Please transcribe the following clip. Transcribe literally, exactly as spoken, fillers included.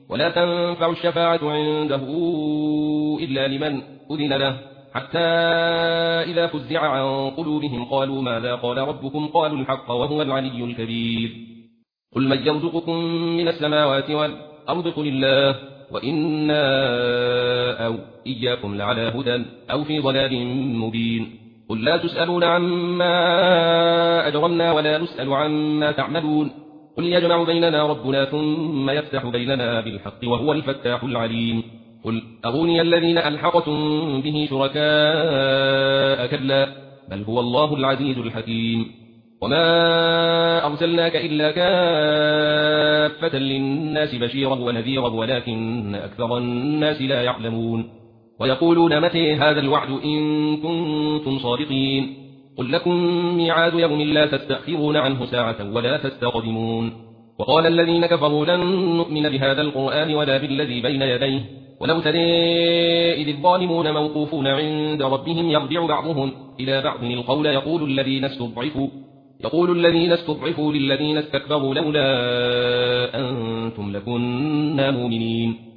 ولا تنفع الشفاعة عنده إلا لمن أذن له حتى إذا فزع عن قلوبهم قالوا ماذا قال ربكم قالوا الحق وهو العلي الكبير قل من يرزقكم من السماوات والأرض قل الله وإنا أو إياكم لعلى هدى أو في ضلال مبين قل لا تسألون عما أجرمنا ولا نسأل عما تعملون قل يجمع بيننا ربنا ثم يفتح بيننا بالحق وهو الفتاح العليم قل أروني الذين ألحقتم به شركاء كلا بل هو الله العزيز الحكيم وما أرسلناك إلا كافة للناس بشيرا ونذيرا ولكن أكثر الناس لا يعلمون ويقولون متى هذا الوعد إن كنتم صادقين قل لكم ميعاد يوم لا تستأخرون عنه ساعة ولا تستقدمون وقال الذين كفروا لن نؤمن بهذا القرآن ولا بالذي بين يديه ولو ترى إذ الظالمون موقوفون عند ربهم يرجع بعضهم إلى بعض القول يقول الذين استضعفوا يقول الذين استضعفوا للذين استكبروا لولا أنتم لكنا مؤمنين